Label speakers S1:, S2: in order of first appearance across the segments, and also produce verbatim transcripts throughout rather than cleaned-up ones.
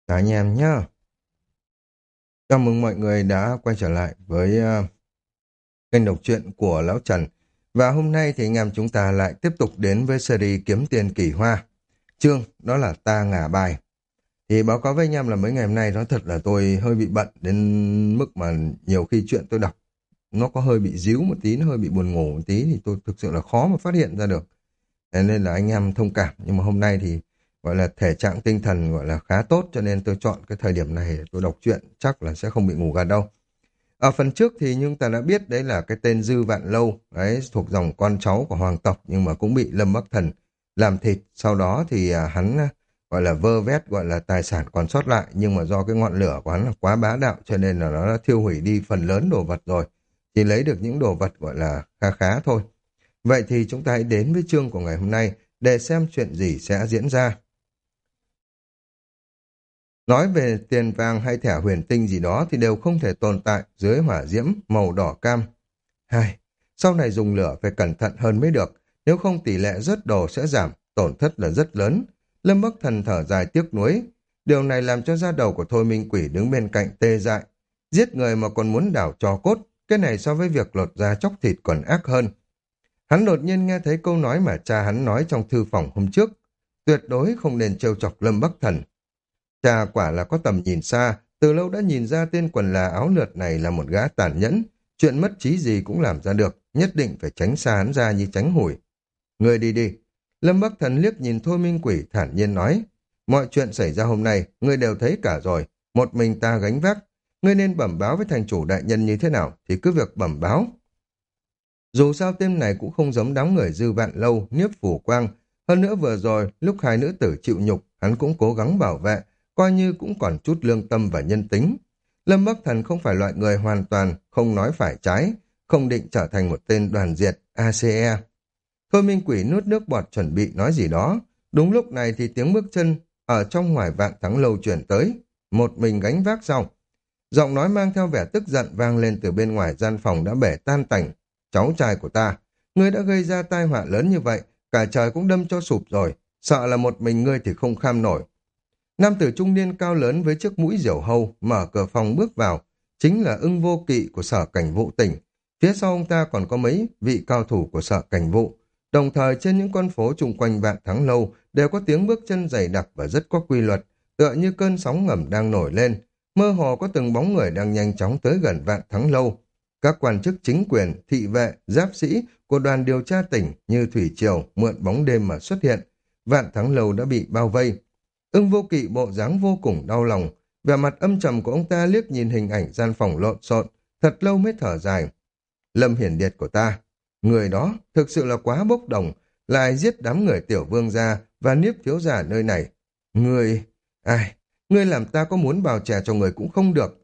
S1: Cả anh em nhá. Chào mừng mọi người đã quay trở lại với ờ, kênh đọc truyện của Lão Trần. Và hôm nay thì anh em chúng ta lại tiếp tục đến với series Kiếm Tiền Kỳ Hoa. Chương đó là Ta Ngả Bài. Thì báo cáo với anh em là mấy ngày hôm nay nói thật là tôi hơi bị bận đến mức mà nhiều khi chuyện tôi đọc nó có hơi bị díu một tí, nó hơi bị buồn ngủ một tí thì tôi thực sự là khó mà phát hiện ra được. Thế nên là anh em thông cảm, nhưng mà hôm nay thì gọi là thể trạng tinh thần gọi là khá tốt cho nên tôi chọn cái thời điểm này để tôi đọc truyện, chắc là sẽ không bị ngủ gật đâu. Ở phần trước thì chúng ta đã biết đấy là cái tên Dư Vạn Lâu, đấy thuộc dòng con cháu của hoàng tộc nhưng mà cũng bị Lâm Bắc Thần làm thịt, sau đó thì à, hắn à, gọi là vơ vét gọi là tài sản còn sót lại, nhưng mà do cái ngọn lửa của hắn là quá bá đạo cho nên là nó đã thiêu hủy đi phần lớn đồ vật rồi, chỉ lấy được những đồ vật gọi là khá khá thôi. Vậy thì chúng ta hãy đến với chương của ngày hôm nay để xem chuyện gì sẽ diễn ra. Nói về tiền vàng hay thẻ huyền tinh gì đó thì đều không thể tồn tại dưới hỏa diễm màu đỏ cam. Hai, sau này dùng lửa phải cẩn thận hơn mới được, nếu không tỷ lệ rớt đồ sẽ giảm, tổn thất là rất lớn. Lâm Bắc Thần thở dài tiếc nuối. Điều này làm cho da đầu của Thôi Minh Quỷ đứng bên cạnh tê dại. Giết người mà còn muốn đảo tro cốt, cái này so với việc lột da chóc thịt còn ác hơn. Hắn đột nhiên nghe thấy câu nói mà cha hắn nói trong thư phòng hôm trước. Tuyệt đối không nên trêu chọc Lâm Bắc Thần. Cha quả là có tầm nhìn xa, từ lâu đã nhìn ra tên quần là áo lượt này là một gã tàn nhẫn. Chuyện mất trí gì cũng làm ra được, nhất định phải tránh xa hắn ra như tránh hủi. Ngươi đi đi. Lâm Bắc Thần liếc nhìn Thôi Minh Quỷ thản nhiên nói. Mọi chuyện xảy ra hôm nay, ngươi đều thấy cả rồi. Một mình ta gánh vác. Ngươi nên bẩm báo với thành chủ đại nhân như thế nào thì cứ việc bẩm báo. Dù sao tên này cũng không giống đám người Dư Vạn Lâu, Niếp Phủ Quang. Hơn nữa vừa rồi, lúc hai nữ tử chịu nhục, hắn cũng cố gắng bảo vệ, coi như cũng còn chút lương tâm và nhân tính. Lâm Bắc Thần không phải loại người hoàn toàn không nói phải trái, không định trở thành một tên đoàn diệt a xê e. Thôi Minh Quỷ nuốt nước bọt chuẩn bị nói gì đó. Đúng lúc này thì tiếng bước chân ở trong ngoài Vạn Thắng Lâu chuyển tới. Một mình gánh vác sau. Giọng nói mang theo vẻ tức giận vang lên từ bên ngoài gian phòng đã bể tan tành. Cháu trai của ta, ngươi đã gây ra tai họa lớn như vậy, cả trời cũng đâm cho sụp rồi, sợ là một mình ngươi thì không kham nổi. Nam tử trung niên cao lớn với chiếc mũi diều hâu mở cửa phòng bước vào, chính là Ưng Vô Kỵ của Sở Cảnh Vụ tỉnh. Phía sau ông ta còn có mấy vị cao thủ của Sở Cảnh Vụ. Đồng thời trên những con phố chung quanh Vạn Thắng Lâu đều có tiếng bước chân dày đặc và rất có quy luật, tựa như cơn sóng ngầm đang nổi lên. Mơ hồ có từng bóng người đang nhanh chóng tới gần Vạn Thắng Lâu. Các quan chức chính quyền, thị vệ, giáp sĩ của đoàn điều tra tỉnh như thủy triều mượn bóng đêm mà xuất hiện. Vạn Thắng Lâu đã bị bao vây. Ưng Vô Kỵ bộ dáng vô cùng đau lòng, vẻ mặt âm trầm của ông ta liếc nhìn hình ảnh gian phòng lộn xộn, thật lâu mới thở dài. Lâm Hiển Điệt của ta, người đó thực sự là quá bốc đồng, lại giết đám người tiểu vương gia và Niếp thiếu gia nơi này. Người, ai, ngươi làm ta có muốn bào chè cho người cũng không được.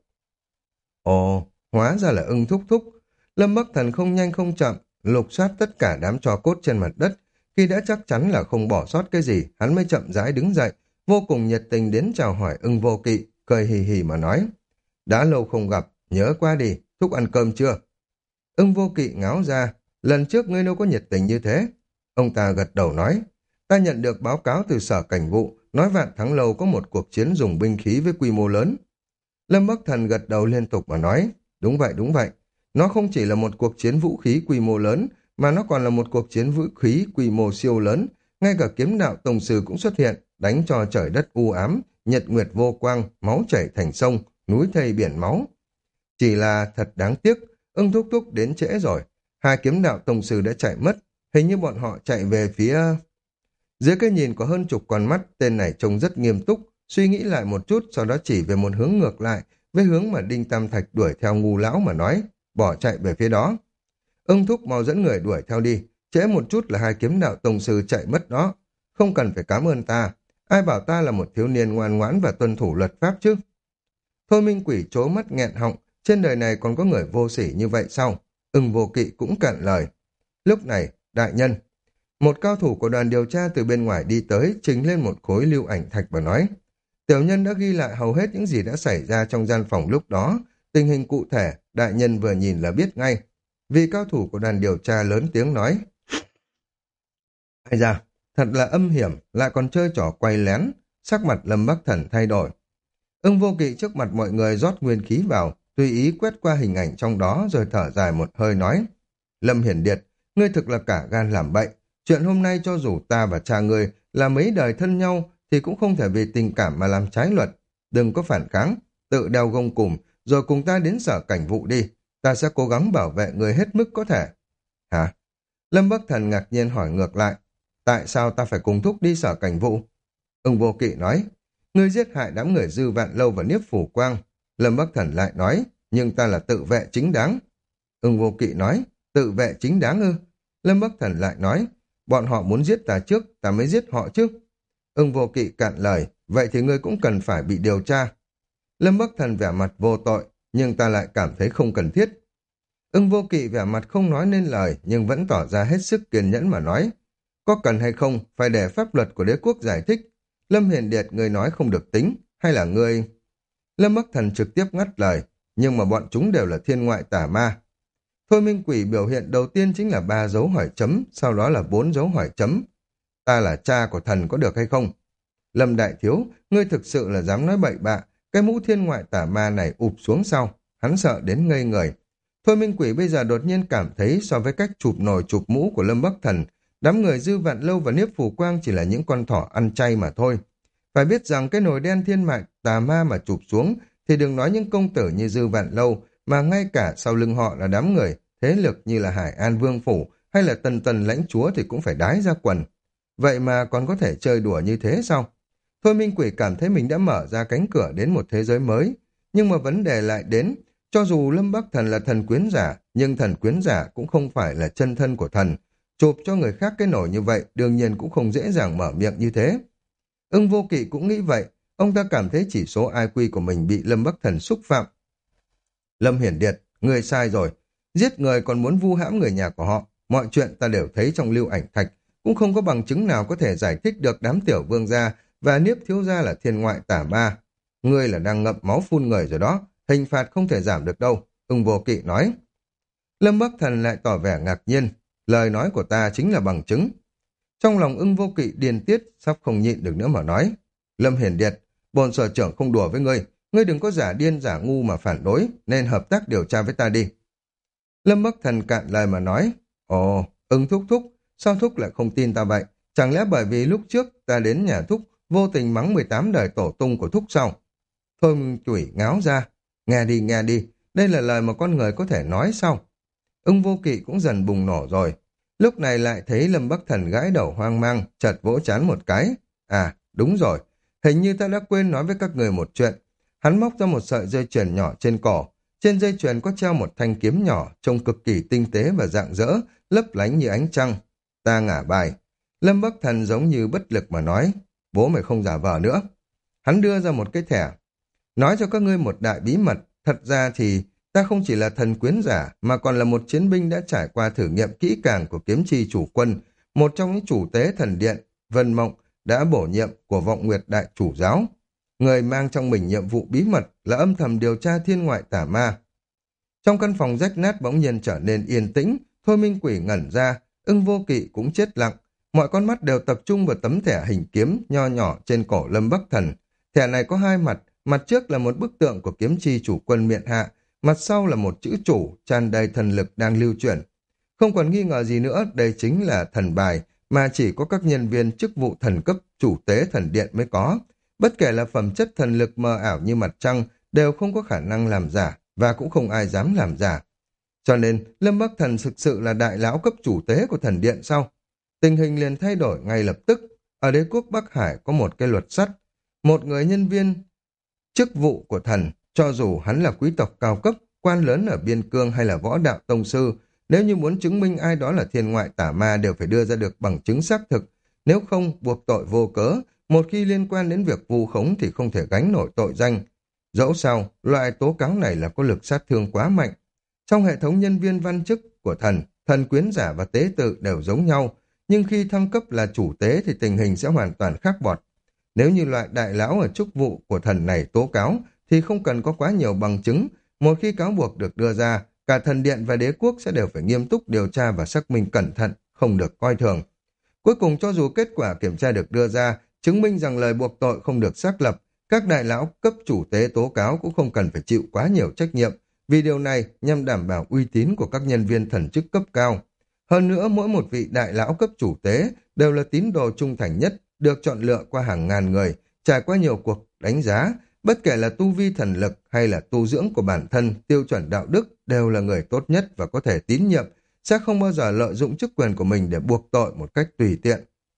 S1: Ồ, hóa ra là Ưng thúc thúc. Lâm Bắc Thần không nhanh không chậm, lục soát tất cả đám tro cốt trên mặt đất. Khi đã chắc chắn là không bỏ sót cái gì, hắn mới chậm rãi đứng dậy, vô cùng nhiệt tình đến chào hỏi Ưng Vô Kỵ, cười hì hì mà nói. Đã lâu không gặp, nhớ qua đi, thúc ăn cơm chưa? Ưng Vô Kỵ ngáo ra, lần trước ngươi đâu có nhiệt tình như thế. Ông ta gật đầu nói, ta nhận được báo cáo từ Sở Cảnh Vụ, nói Vạn Thắng Lâu có một cuộc chiến dùng binh khí với quy mô lớn. Lâm Bắc Thần gật đầu liên tục mà nói, đúng vậy, đúng vậy. Nó không chỉ là một cuộc chiến vũ khí quy mô lớn, mà nó còn là một cuộc chiến vũ khí quy mô siêu lớn. Ngay cả kiếm đạo tông sư cũng xuất hiện, đánh cho trời đất u ám, nhật nguyệt vô quang, máu chảy thành sông, núi thây biển máu. Chỉ là thật đáng tiếc, Ưng thúc thúc đến trễ rồi. Hai kiếm đạo tông sư đã chạy mất, hình như bọn họ chạy về phía... Dưới cái nhìn có hơn chục con mắt, tên này trông rất nghiêm túc, suy nghĩ lại một chút, sau đó chỉ về một hướng ngược lại, với hướng mà Đinh Tam Thạch đuổi theo ngu lão mà nói, bỏ chạy về phía đó. Ưng thúc mau dẫn người đuổi theo đi, trễ một chút là hai kiếm đạo tông sư chạy mất đó. Không cần phải cảm ơn ta, ai bảo ta là một thiếu niên ngoan ngoãn và tuân thủ luật pháp chứ. Thôi Minh Quỷ trố mắt nghẹn họng, trên đời này còn có người vô sỉ như vậy sao? Ưng Vô Kỵ cũng cạn lời. Lúc này, đại nhân, một cao thủ của đoàn điều tra từ bên ngoài đi tới, trình lên một khối lưu ảnh thạch và nói, tiểu nhân đã ghi lại hầu hết những gì đã xảy ra trong gian phòng lúc đó, tình hình cụ thể, đại nhân vừa nhìn là biết ngay. Vì cao thủ của đoàn điều tra lớn tiếng nói, ai da, thật là âm hiểm, lại còn chơi trò quay lén, sắc mặt Lâm Bắc Thần thay đổi. Ưng Vô Kỵ trước mặt mọi người rót nguyên khí vào, tùy ý quét qua hình ảnh trong đó rồi thở dài một hơi nói. Lâm Hiển Điệt, ngươi thực là cả gan làm bậy. Chuyện hôm nay cho dù ta và cha ngươi là mấy đời thân nhau thì cũng không thể vì tình cảm mà làm trái luật. Đừng có phản kháng, tự đeo gông cùm rồi cùng ta đến sở cảnh vụ đi. Ta sẽ cố gắng bảo vệ người hết mức có thể. Hả? Lâm Bắc Thần ngạc nhiên hỏi ngược lại. Tại sao ta phải cùng thúc đi sở cảnh vụ? Ưng Vô Kỵ nói. Ngươi giết hại đám người Dư Vạn Lâu và Niếp Phủ Quang. Lâm Bắc Thần lại nói. Nhưng ta là tự vệ chính đáng. Ưng Vô Kỵ nói. Tự vệ chính đáng ư? Lâm Bắc Thần lại nói. Bọn họ muốn giết ta trước, ta mới giết họ chứ. Ưng Vô Kỵ cạn lời. Vậy thì ngươi cũng cần phải bị điều tra. Lâm Bắc Thần vẻ mặt vô tội, nhưng ta lại cảm thấy không cần thiết. Ưng Vô Kỵ vẻ mặt không nói nên lời, nhưng vẫn tỏ ra hết sức kiên nhẫn mà nói. Có cần hay không, phải để pháp luật của đế quốc giải thích. Lâm Hiền Điệt, người nói không được tính, hay là ngươi... Lâm Bắc Thần trực tiếp ngắt lời, nhưng mà bọn chúng đều là thiên ngoại tà ma. Thôi Minh Quỷ biểu hiện đầu tiên chính là ba dấu hỏi chấm, sau đó là bốn dấu hỏi chấm. Ta là cha của thần có được hay không? Lâm Đại Thiếu, ngươi thực sự là dám nói bậy bạ, cái mũ thiên ngoại tà ma này ụp xuống sau, hắn sợ đến ngây người. Thôi Minh Quỷ bây giờ đột nhiên cảm thấy so với cách chụp nồi chụp mũ của Lâm Bắc Thần, đám người Dư Vạn Lâu và Niếp Phù Quang chỉ là những con thỏ ăn chay mà thôi. Phải biết rằng cái nồi đen thiên mại tà ma mà chụp xuống thì đừng nói những công tử như Dư Vạn Lâu, mà ngay cả sau lưng họ là đám người thế lực như là Hải An Vương Phủ hay là Tần Tần Lãnh Chúa thì cũng phải đái ra quần. Vậy mà còn có thể chơi đùa như thế sao? Thôi Minh Quỷ cảm thấy mình đã mở ra cánh cửa đến một thế giới mới, nhưng mà vấn đề lại đến, cho dù Lâm Bắc Thần là thần quyến giả, nhưng thần quyến giả cũng không phải là chân thân của thần. Chụp cho người khác cái nổi như vậy, đương nhiên cũng không dễ dàng mở miệng như thế. Ưng Vô Kỵ cũng nghĩ vậy, ông ta cảm thấy chỉ số i kiu của mình bị Lâm Bắc Thần xúc phạm. Lâm Hiển Điệt, người sai rồi, giết người còn muốn vu hãm người nhà của họ, mọi chuyện ta đều thấy trong lưu ảnh thạch, cũng không có bằng chứng nào có thể giải thích được đám tiểu vương gia và Niếp thiếu gia là thiên ngoại tả ma. Ngươi là đang ngậm máu phun người rồi đó, hình phạt không thể giảm được đâu, Ưng Vô Kỵ nói. Lâm Bắc Thần lại tỏ vẻ ngạc nhiên, lời nói của ta chính là bằng chứng. Trong lòng Ưng Vô Kỵ điên tiết, sắp không nhịn được nữa mà nói. Lâm Hiển Điệt, bổn sở trưởng không đùa với ngươi, ngươi đừng có giả điên giả ngu mà phản đối, nên hợp tác điều tra với ta đi. Lâm Bắc Thần cạn lời mà nói, ồ, Ưng thúc thúc, sao thúc lại không tin ta vậy? Chẳng lẽ bởi vì lúc trước ta đến nhà thúc vô tình mắng mười tám đời tổ tung của thúc sao? Thôi Minh Quỷ ngáo ra, nghe đi nghe đi, đây là lời mà con người có thể nói sao? Ưng Vô Kỵ cũng dần bùng nổ rồi. Lúc này lại thấy Lâm Bắc Thần gãi đầu hoang mang, chợt vỗ chán một cái. À, đúng rồi, hình như ta đã quên nói với các người một chuyện. Hắn móc ra một sợi dây chuyền nhỏ trên cổ. Trên dây chuyền có treo một thanh kiếm nhỏ, trông cực kỳ tinh tế và rạng rỡ, lấp lánh như ánh trăng. Ta ngả bài. Lâm Bắc Thần giống như bất lực mà nói, bố mày không giả vờ nữa. Hắn đưa ra một cái thẻ. Nói cho các ngươi một đại bí mật, thật ra thì ta không chỉ là thần quyến giả, mà còn là một chiến binh đã trải qua thử nghiệm kỹ càng của kiếm chi chủ quân, một trong những chủ tế thần điện, Vân Mộng, đã bổ nhiệm của Vọng Nguyệt Đại Chủ Giáo. Người mang trong mình nhiệm vụ bí mật là âm thầm điều tra thiên ngoại tả ma. Trong căn phòng rách nát bỗng nhiên trở nên yên tĩnh, Thôi Minh Quỷ ngẩn ra, Ưng Vô Kỵ cũng chết lặng. Mọi con mắt đều tập trung vào tấm thẻ hình kiếm nho nhỏ trên cổ Lâm Bắc Thần. Thẻ này có hai mặt, mặt trước là một bức tượng của kiếm chi chủ quân miện hạ, mặt sau là một chữ chủ tràn đầy thần lực đang lưu chuyển. Không còn nghi ngờ gì nữa, đây chính là thần bài mà chỉ có các nhân viên chức vụ thần cấp chủ tế thần điện mới có. Bất kể là phẩm chất thần lực mờ ảo như mặt trăng đều không có khả năng làm giả và cũng không ai dám làm giả. Cho nên Lâm Bắc Thần thực sự là đại lão cấp chủ tế của thần điện sau. Tình hình liền thay đổi ngay lập tức. Ở đế quốc Bắc Hải có một cái luật sắt. Một người nhân viên chức vụ của thần, cho dù hắn là quý tộc cao cấp, quan lớn ở biên cương hay là võ đạo tông sư, nếu như muốn chứng minh ai đó là thiên ngoại tả ma đều phải đưa ra được bằng chứng xác thực. Nếu không, buộc tội vô cớ, một khi liên quan đến việc vu khống thì không thể gánh nổi tội danh. Dẫu sao, loại tố cáo này là có lực sát thương quá mạnh. Trong hệ thống nhân viên văn chức của thần, thần quyến giả và tế tự đều giống nhau, nhưng khi thăng cấp là chủ tế thì tình hình sẽ hoàn toàn khác bọt. Nếu như loại đại lão ở chức vụ của thần này tố cáo, thì không cần có quá nhiều bằng chứng. Một khi cáo buộc được đưa ra, cả thần điện và đế quốc sẽ đều phải nghiêm túc điều tra và xác minh cẩn thận, không được coi thường. Cuối cùng cho dù kết quả kiểm tra được đưa ra, chứng minh rằng lời buộc tội không được xác lập, Các đại lão cấp chủ tế tố cáo cũng không cần phải chịu quá nhiều trách nhiệm, vì điều này nhằm đảm bảo uy tín của các nhân viên thần chức cấp cao. Hơn nữa, mỗi một vị đại lão cấp chủ tế đều là tín đồ trung thành nhất, được chọn lựa qua hàng ngàn người, trải qua nhiều cuộc đánh giá, bất kể là tu vi thần lực hay là tu dưỡng của bản thân, tiêu chuẩn đạo đức đều là người tốt nhất và có thể tín nhiệm, sẽ không bao giờ lợi dụng chức quyền của mình để buộc tội một cách tùy tiện.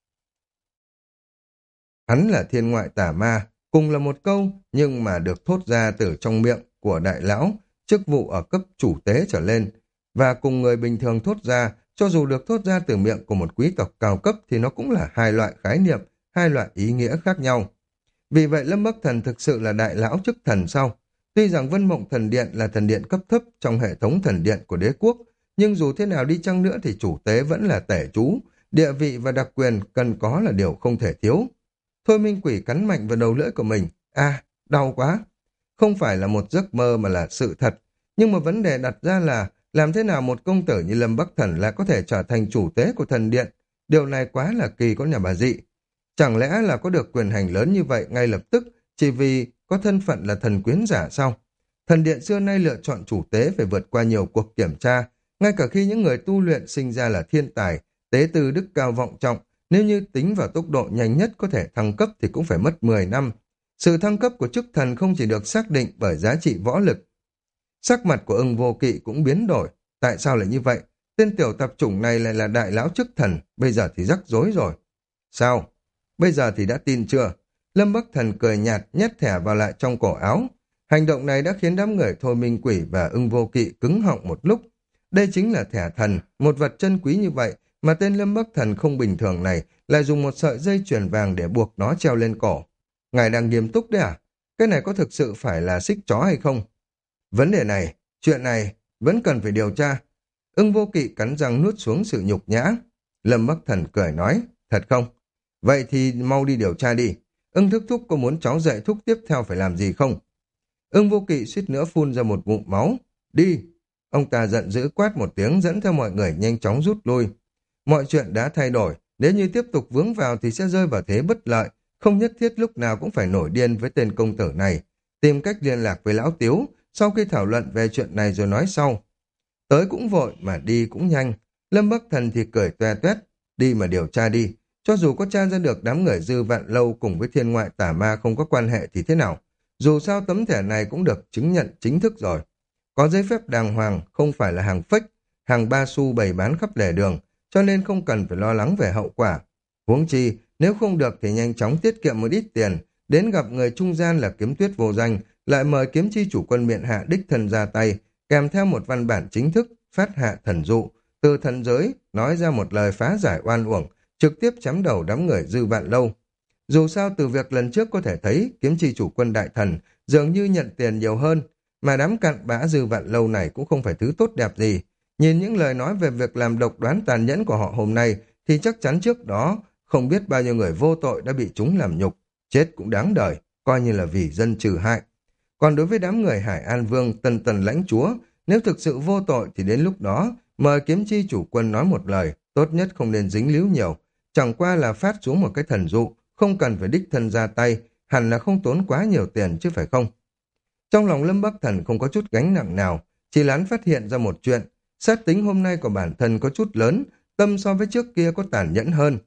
S1: Hắn là thiên ngoại tà ma, cùng là một câu nhưng mà được thốt ra từ trong miệng của đại lão, chức vụ ở cấp chủ tế trở lên, và cùng người bình thường thốt ra, cho dù được thốt ra từ miệng của một quý tộc cao cấp thì nó cũng là hai loại khái niệm, hai loại ý nghĩa khác nhau. Vì vậy Lâm Bắc Thần thực sự là đại lão chức thần sau. Tuy rằng Vân Mộng Thần Điện là thần điện cấp thấp trong hệ thống thần điện của đế quốc, nhưng dù thế nào đi chăng nữa thì chủ tế vẫn là tể chú, địa vị và đặc quyền cần có là điều không thể thiếu. Thôi Minh Quỷ cắn mạnh vào đầu lưỡi của mình. À, đau quá. Không phải là một giấc mơ mà là sự thật. Nhưng mà vấn đề đặt ra là làm thế nào một công tử như Lâm Bắc Thần lại có thể trở thành chủ tế của thần điện? Điều này quá là kỳ có nhà bà dị. Chẳng lẽ là có được quyền hành lớn như vậy ngay lập tức chỉ vì có thân phận là thần quyến giả sao? Thần điện xưa nay lựa chọn chủ tế phải vượt qua nhiều cuộc kiểm tra, ngay cả khi những người tu luyện sinh ra là thiên tài, tế tư đức cao vọng trọng, nếu như tính vào tốc độ nhanh nhất có thể thăng cấp thì cũng phải mất mười năm. Sự thăng cấp của chức thần không chỉ được xác định bởi giá trị võ lực. Sắc mặt của Ưng Vô Kỵ cũng biến đổi. Tại sao lại như vậy? Tên tiểu tạp chủng này lại là đại lão chức thần, bây giờ thì rắc rối rồi. Sao? Bây giờ thì đã tin chưa? Lâm Bắc Thần cười nhạt nhét thẻ vào lại trong cổ áo. Hành động này đã khiến đám người Thôi Minh Quỷ và Ưng Vô Kỵ cứng họng một lúc. Đây chính là thẻ thần, một vật chân quý như vậy mà tên Lâm Bắc Thần không bình thường này lại dùng một sợi dây chuyền vàng để buộc nó treo lên cổ. Ngài đang nghiêm túc đấy à? Cái này có thực sự phải là xích chó hay không? Vấn đề này, chuyện này vẫn cần phải điều tra. Ưng Vô Kỵ cắn răng nuốt xuống sự nhục nhã. Lâm Bắc Thần cười nói, thật không? Vậy thì mau đi điều tra đi. Ưng Thúc Thúc có muốn cháu dạy thúc tiếp theo phải làm gì không? Ưng Vô Kỵ suýt nữa phun ra một ngụm máu. Đi! Ông ta giận dữ quát một tiếng dẫn theo mọi người nhanh chóng rút lui. Mọi chuyện đã thay đổi. Nếu như tiếp tục vướng vào thì sẽ rơi vào thế bất lợi. Không nhất thiết lúc nào cũng phải nổi điên với tên công tử này. Tìm cách liên lạc với Lão Tiếu. Sau khi thảo luận về chuyện này rồi nói sau. Tới cũng vội mà đi cũng nhanh. Lâm Bắc Thần thì cười toe toét. Đi mà điều tra đi. Cho dù có tra ra được đám người Dư Vạn Lâu cùng với thiên ngoại tà ma không có quan hệ thì thế nào? Dù sao tấm thẻ này cũng được chứng nhận chính thức rồi. Có giấy phép đàng hoàng, không phải là hàng fake, hàng ba xu bày bán khắp lề đường, cho nên không cần phải lo lắng về hậu quả. Huống chi, nếu không được thì nhanh chóng tiết kiệm một ít tiền, đến gặp người trung gian là Kiếm Tuyết vô danh, lại mời kiếm chi chủ quân miện hạ đích thân ra tay, kèm theo một văn bản chính thức, phát hạ thần dụ, từ thần giới, nói ra một lời phá giải oan uổng, trực tiếp chém đầu đám người Dư Vạn Lâu. Dù sao từ việc lần trước có thể thấy kiếm chi chủ quân đại thần dường như nhận tiền nhiều hơn, mà đám cặn bã Dư Vạn Lâu này cũng không phải thứ tốt đẹp gì. Nhìn những lời nói về việc làm độc đoán tàn nhẫn của họ hôm nay thì chắc chắn trước đó không biết bao nhiêu người vô tội đã bị chúng làm nhục, chết cũng đáng đời, coi như là vì dân trừ hại. Còn đối với đám người Hải An Vương, Tần Tần lãnh chúa, nếu thực sự vô tội thì đến lúc đó mời kiếm chi chủ quân nói một lời, tốt nhất không nên dính líu nhiều, chẳng qua là phát xuống một cái thần dụ, không cần phải đích thân ra tay, hẳn là không tốn quá nhiều tiền chứ phải không? Trong lòng Lâm Bắc Thần không có chút gánh nặng nào, chỉ lán phát hiện ra một chuyện, sát tính hôm nay của bản thân có chút lớn, tâm so với trước kia có tàn nhẫn hơn.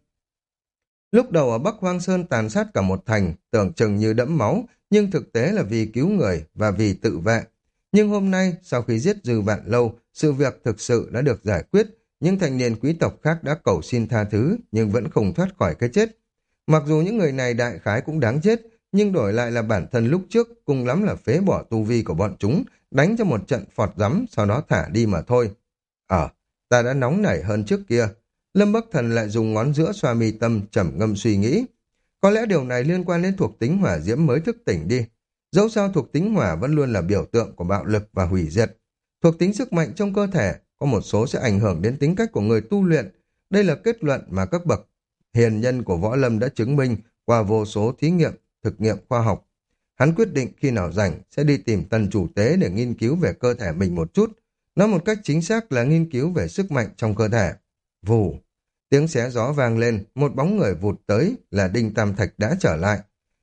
S1: Lúc đầu ở Bắc Hoang Sơn tàn sát cả một thành, tưởng chừng như đẫm máu, nhưng thực tế là vì cứu người và vì tự vệ. Nhưng hôm nay, sau khi giết Dư Vạn Lâu, sự việc thực sự đã được giải quyết, những thanh niên quý tộc khác đã cầu xin tha thứ, nhưng vẫn không thoát khỏi cái chết. Mặc dù những người này đại khái cũng đáng chết, nhưng đổi lại là bản thân lúc trước, cùng lắm là phế bỏ tu vi của bọn chúng, đánh cho một trận phọt rắm, sau đó thả đi mà thôi. Ờ, ta đã nóng nảy hơn trước kia. Lâm Bắc Thần lại dùng ngón giữa xoa mi tâm, trầm ngâm suy nghĩ. Có lẽ điều này liên quan đến thuộc tính hỏa diễm mới thức tỉnh đi. Dẫu sao thuộc tính hỏa vẫn luôn là biểu tượng của bạo lực và hủy diệt. Thuộc tính sức mạnh trong cơ thể có một số sẽ ảnh hưởng đến tính cách của người tu luyện. Đây là kết luận mà các bậc hiền nhân của võ lâm đã chứng minh qua vô số thí nghiệm, thực nghiệm khoa học. Hắn quyết định khi nào rảnh sẽ đi tìm Tần chủ tế để nghiên cứu về cơ thể mình một chút. Nói một cách chính xác là nghiên cứu về sức mạnh trong cơ thể. Vù, tiếng xé gió vang lên, một bóng người vụt tới là Đinh Tam Thạch đã trở lại.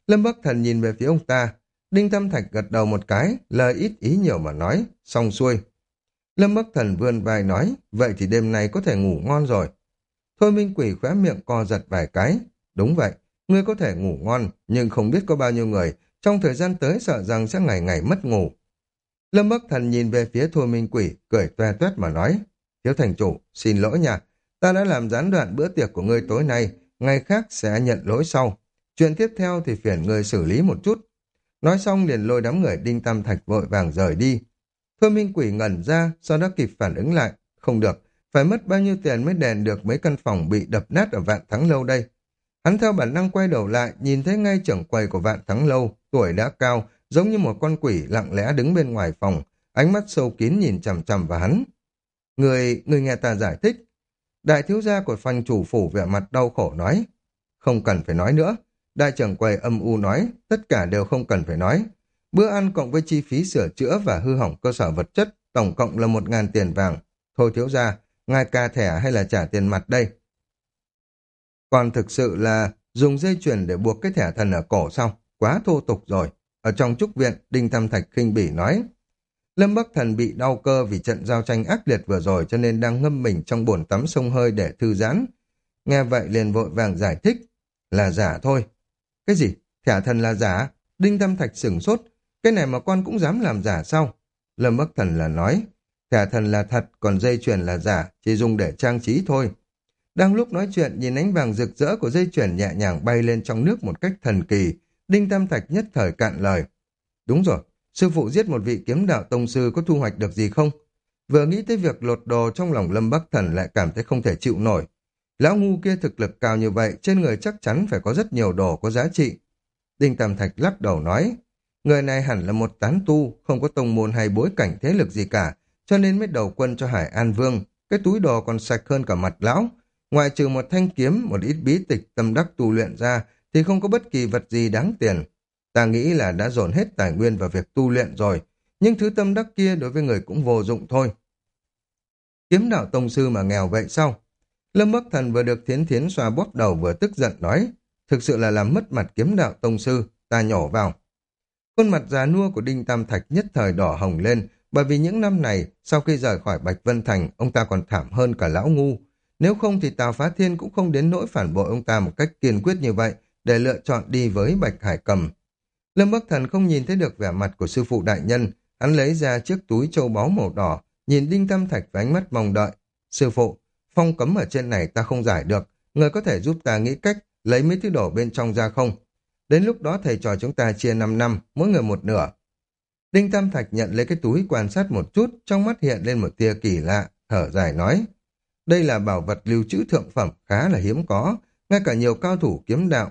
S1: Lâm Bắc Thần nhìn về phía ông ta. Đinh Tam Thạch gật đầu một cái, lời ít ý nhiều mà nói, xong xuôi. Lâm Bắc Thần vươn vai nói, vậy thì đêm nay có thể ngủ ngon rồi. Thôi Minh Quỷ khóe miệng co giật vài cái. Đúng vậy, ngươi có thể ngủ ngon, nhưng không biết có bao nhiêu người, trong thời gian tới sợ rằng sẽ ngày ngày mất ngủ. Lâm Bắc Thần nhìn về phía Thôi Minh Quỷ, cười toe toét mà nói, thiếu thành chủ, xin lỗi nha, ta đã làm gián đoạn bữa tiệc của ngươi tối nay, ngày khác sẽ nhận lỗi sau. Chuyện tiếp theo thì phiền ngươi xử lý một chút. Nói xong liền lôi đám người Đinh Tam Thạch vội vàng rời đi. Thôi Minh Quỷ ngẩn ra, sau đó kịp phản ứng lại. Không được, phải mất bao nhiêu tiền mới đền được mấy căn phòng bị đập nát ở Vạn Thắng Lâu đây. Hắn theo bản năng quay đầu lại, nhìn thấy ngay trưởng quầy của Vạn Thắng Lâu, tuổi đã cao, giống như một con quỷ lặng lẽ đứng bên ngoài phòng, ánh mắt sâu kín nhìn chằm chằm vào hắn. Người, người nghe ta giải thích. Đại thiếu gia của phòng chủ phủ vẻ mặt đau khổ nói. Không cần phải nói nữa. Đại trưởng quầy âm u nói, tất cả đều không cần phải nói. Bữa ăn cộng với chi phí sửa chữa và hư hỏng cơ sở vật chất, tổng cộng là một ngàn tiền vàng. Thôi thiếu gia, ngài ca thẻ hay là trả tiền mặt đây? Còn thực sự là dùng dây chuyền để buộc cái thẻ thần ở cổ sao? Quá thô tục rồi. Ở trong trúc viện, Đinh Tam Thạch khinh bỉ nói. Lâm Bắc Thần bị đau cơ vì trận giao tranh ác liệt vừa rồi cho nên đang ngâm mình trong bồn tắm sông hơi để thư giãn. Nghe vậy liền vội vàng giải thích. Là giả thôi. Cái gì? Thẻ thần là giả? Đinh Tam Thạch sửng sốt. Cái này mà con cũng dám làm giả sao? Lâm Bắc Thần là nói. Thẻ thần là thật, còn dây chuyền là giả, chỉ dùng để trang trí thôi. Đang lúc nói chuyện, nhìn ánh vàng rực rỡ của dây chuyền nhẹ nhàng bay lên trong nước một cách thần kỳ. Đinh Tam Thạch nhất thời cạn lời. Đúng rồi, sư phụ giết một vị kiếm đạo tông sư có thu hoạch được gì không? Vừa nghĩ tới việc lột đồ trong lòng Lâm Bắc Thần lại cảm thấy không thể chịu nổi. Lão ngu kia thực lực cao như vậy, trên người chắc chắn phải có rất nhiều đồ có giá trị. Đinh Tam Thạch lắc đầu nói, người này hẳn là một tán tu, không có tông môn hay bối cảnh thế lực gì cả, cho nên mới đầu quân cho Hải An Vương. Cái túi đồ còn sạch hơn cả mặt lão. Ngoài trừ một thanh kiếm, một ít bí tịch tâm đắc tu luyện ra, thì không có bất kỳ vật gì đáng tiền. Ta nghĩ là đã dồn hết tài nguyên vào việc tu luyện rồi, nhưng thứ tâm đắc kia đối với người cũng vô dụng thôi. Kiếm đạo tông sư mà nghèo vậy sao? Lâm Bắc Thần vừa được Thiến Thiến xoa bóp đầu vừa tức giận nói, thực sự là làm mất mặt kiếm đạo tông sư, ta nhổ vào. Khuôn mặt già nua của Đinh Tam Thạch nhất thời đỏ hồng lên, bởi vì những năm này, sau khi rời khỏi Bạch Vân Thành, ông ta còn thảm hơn cả lão ngu. Nếu không thì Tào Phá Thiên cũng không đến nỗi phản bội ông ta một cách kiên quyết như vậy, để lựa chọn đi với Bạch Hải Cầm. Lâm Bắc Thần không nhìn thấy được vẻ mặt của sư phụ đại nhân, hắn lấy ra chiếc túi châu báu màu đỏ, nhìn Đinh Tam Thạch với ánh mắt mong đợi. Sư phụ, phong cấm ở trên này ta không giải được, người có thể giúp ta nghĩ cách lấy mấy thứ đổ bên trong ra không? Đến lúc đó thầy trò chúng ta chia năm năm, mỗi người một nửa. Đinh Tam Thạch nhận lấy cái túi quan sát một chút, trong mắt hiện lên một tia kỳ lạ, thở dài nói. Đây là bảo vật lưu trữ thượng phẩm, khá là hiếm có, ngay cả nhiều cao thủ kiếm đạo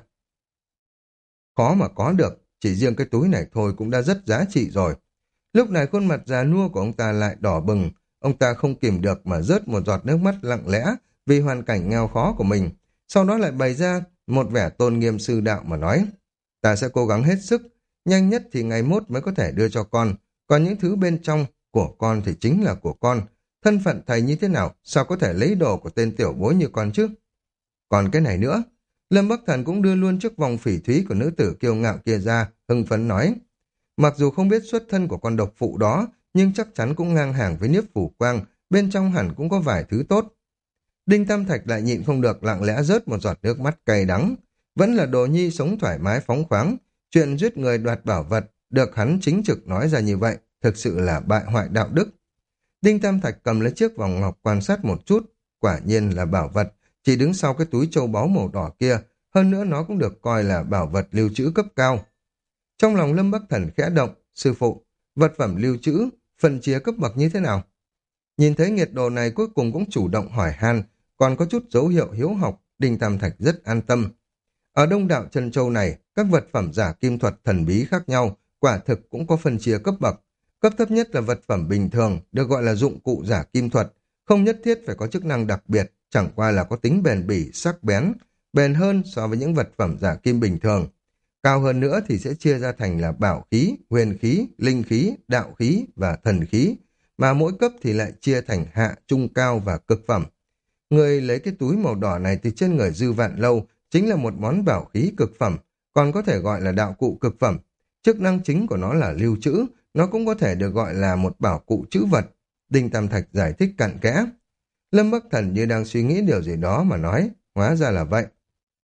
S1: khó mà có được, chỉ riêng cái túi này thôi cũng đã rất giá trị rồi. Lúc này khuôn mặt già nua của ông ta lại đỏ bừng, ông ta không kìm được mà rớt một giọt nước mắt lặng lẽ vì hoàn cảnh nghèo khó của mình, sau đó lại bày ra một vẻ tôn nghiêm sư đạo mà nói, ta sẽ cố gắng hết sức, nhanh nhất thì ngày mốt mới có thể đưa cho con, còn những thứ bên trong của con thì chính là của con, thân phận thầy như thế nào, sao có thể lấy đồ của tên tiểu bối như con chứ? Còn cái này nữa, Lâm Bắc Thần cũng đưa luôn chiếc vòng phỉ thúy của nữ tử kiêu ngạo kia ra, hưng phấn nói. Mặc dù không biết xuất thân của con độc phụ đó, nhưng chắc chắn cũng ngang hàng với Niếp Phủ Quang, bên trong hẳn cũng có vài thứ tốt. Đinh Tam Thạch lại nhịn không được lặng lẽ rớt một giọt nước mắt cay đắng. Vẫn là Đồ Nhi sống thoải mái phóng khoáng, chuyện giết người đoạt bảo vật, được hắn chính trực nói ra như vậy, thực sự là bại hoại đạo đức. Đinh Tam Thạch cầm lấy chiếc vòng ngọc quan sát một chút, quả nhiên là bảo vật, chỉ đứng sau cái túi châu báu màu đỏ kia, hơn nữa nó cũng được coi là bảo vật lưu trữ cấp cao. Trong lòng Lâm Bắc Thần khẽ động, sư phụ, vật phẩm lưu trữ, phần chia cấp bậc như thế nào? Nhìn thấy nghiệt đồ này cuối cùng cũng chủ động hỏi han, còn có chút dấu hiệu hiếu học, Đinh Tam Thạch rất an tâm. Ở Đông Đạo Trân Châu này, các vật phẩm giả kim thuật thần bí khác nhau, quả thực cũng có phân chia cấp bậc. Cấp thấp nhất là vật phẩm bình thường, được gọi là dụng cụ giả kim thuật, không nhất thiết phải có chức năng đặc biệt, chẳng qua là có tính bền bỉ, sắc bén, bền hơn so với những vật phẩm giả kim bình thường. Cao hơn nữa thì sẽ chia ra thành là bảo khí, huyền khí, linh khí, đạo khí và thần khí, mà mỗi cấp thì lại chia thành hạ, trung cao và cực phẩm. Người lấy cái túi màu đỏ này từ trên người Dư Vạn Lâu chính là một món bảo khí cực phẩm, còn có thể gọi là đạo cụ cực phẩm. Chức năng chính của nó là lưu trữ, nó cũng có thể được gọi là một bảo cụ trữ vật. Đinh Tam Thạch giải thích cặn kẽ. Lâm Bắc Thần như đang suy nghĩ điều gì đó mà nói, hóa ra là vậy.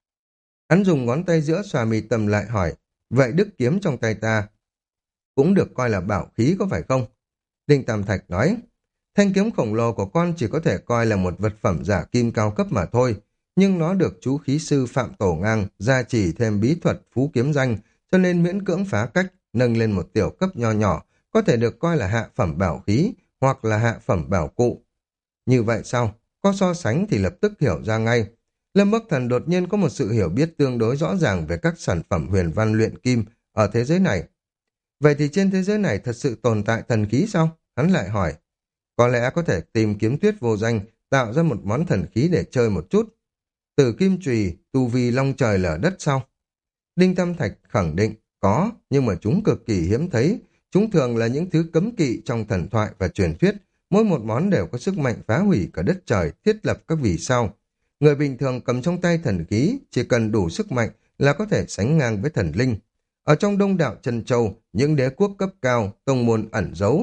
S1: Hắn dùng ngón tay giữa xoa mi tâm lại hỏi, vậy đức kiếm trong tay ta cũng được coi là bảo khí có phải không? Đinh Tam Thạch nói, thanh kiếm khổng lồ của con chỉ có thể coi là một vật phẩm giả kim cao cấp mà thôi, nhưng nó được chú khí sư Phạm Tổ Ngang gia trì thêm bí thuật phú kiếm danh, cho nên miễn cưỡng phá cách, nâng lên một tiểu cấp nho nhỏ, có thể được coi là hạ phẩm bảo khí hoặc là hạ phẩm bảo cụ. Như vậy sao? Có so sánh thì lập tức hiểu ra ngay. Lâm Bắc Thần đột nhiên có một sự hiểu biết tương đối rõ ràng về các sản phẩm huyền văn luyện kim ở thế giới này. Vậy thì trên thế giới này thật sự tồn tại thần khí sao? Hắn lại hỏi. Có lẽ có thể tìm kiếm tuyết vô danh, tạo ra một món thần khí để chơi một chút. Tử kim chùy, tu vi long trời lở đất sao? Đinh Tam Thạch khẳng định, có, nhưng mà chúng cực kỳ hiếm thấy. Chúng thường là những thứ cấm kỵ trong thần thoại và truyền thuyết. Mỗi một món đều có sức mạnh phá hủy cả đất trời, thiết lập các vì sao. Người bình thường cầm trong tay thần khí, chỉ cần đủ sức mạnh là có thể sánh ngang với thần linh. Ở trong đông đảo Trân Châu, những đế quốc cấp cao, tông môn ẩn giấu,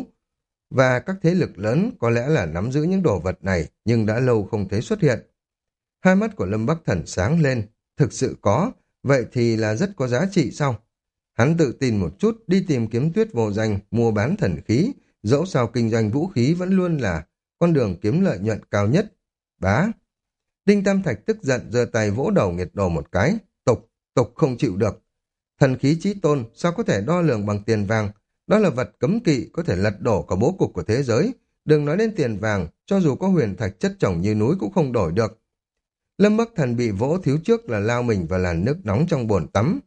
S1: và các thế lực lớn có lẽ là nắm giữ những đồ vật này, nhưng đã lâu không thấy xuất hiện. Hai mắt của Lâm Bắc Thần sáng lên, thực sự có, vậy thì là rất có giá trị sao? Hắn tự tin một chút, đi tìm kiếm tuyết vô danh, mua bán thần khí, dẫu sao kinh doanh vũ khí vẫn luôn là con đường kiếm lợi nhuận cao nhất. Bá! Đinh Tam Thạch tức giận giơ tay vỗ đầu nghiệt đồ một cái, tục, tục không chịu được. Thần khí chí tôn sao có thể đo lường bằng tiền vàng? Đó là vật cấm kỵ có thể lật đổ cả bố cục của thế giới. Đừng nói đến tiền vàng, cho dù có huyền thạch chất chồng như núi cũng không đổi được. Lâm Bắc Thần bị vỗ thiếu trước là lao mình vào làn nước nóng trong bồn tắm.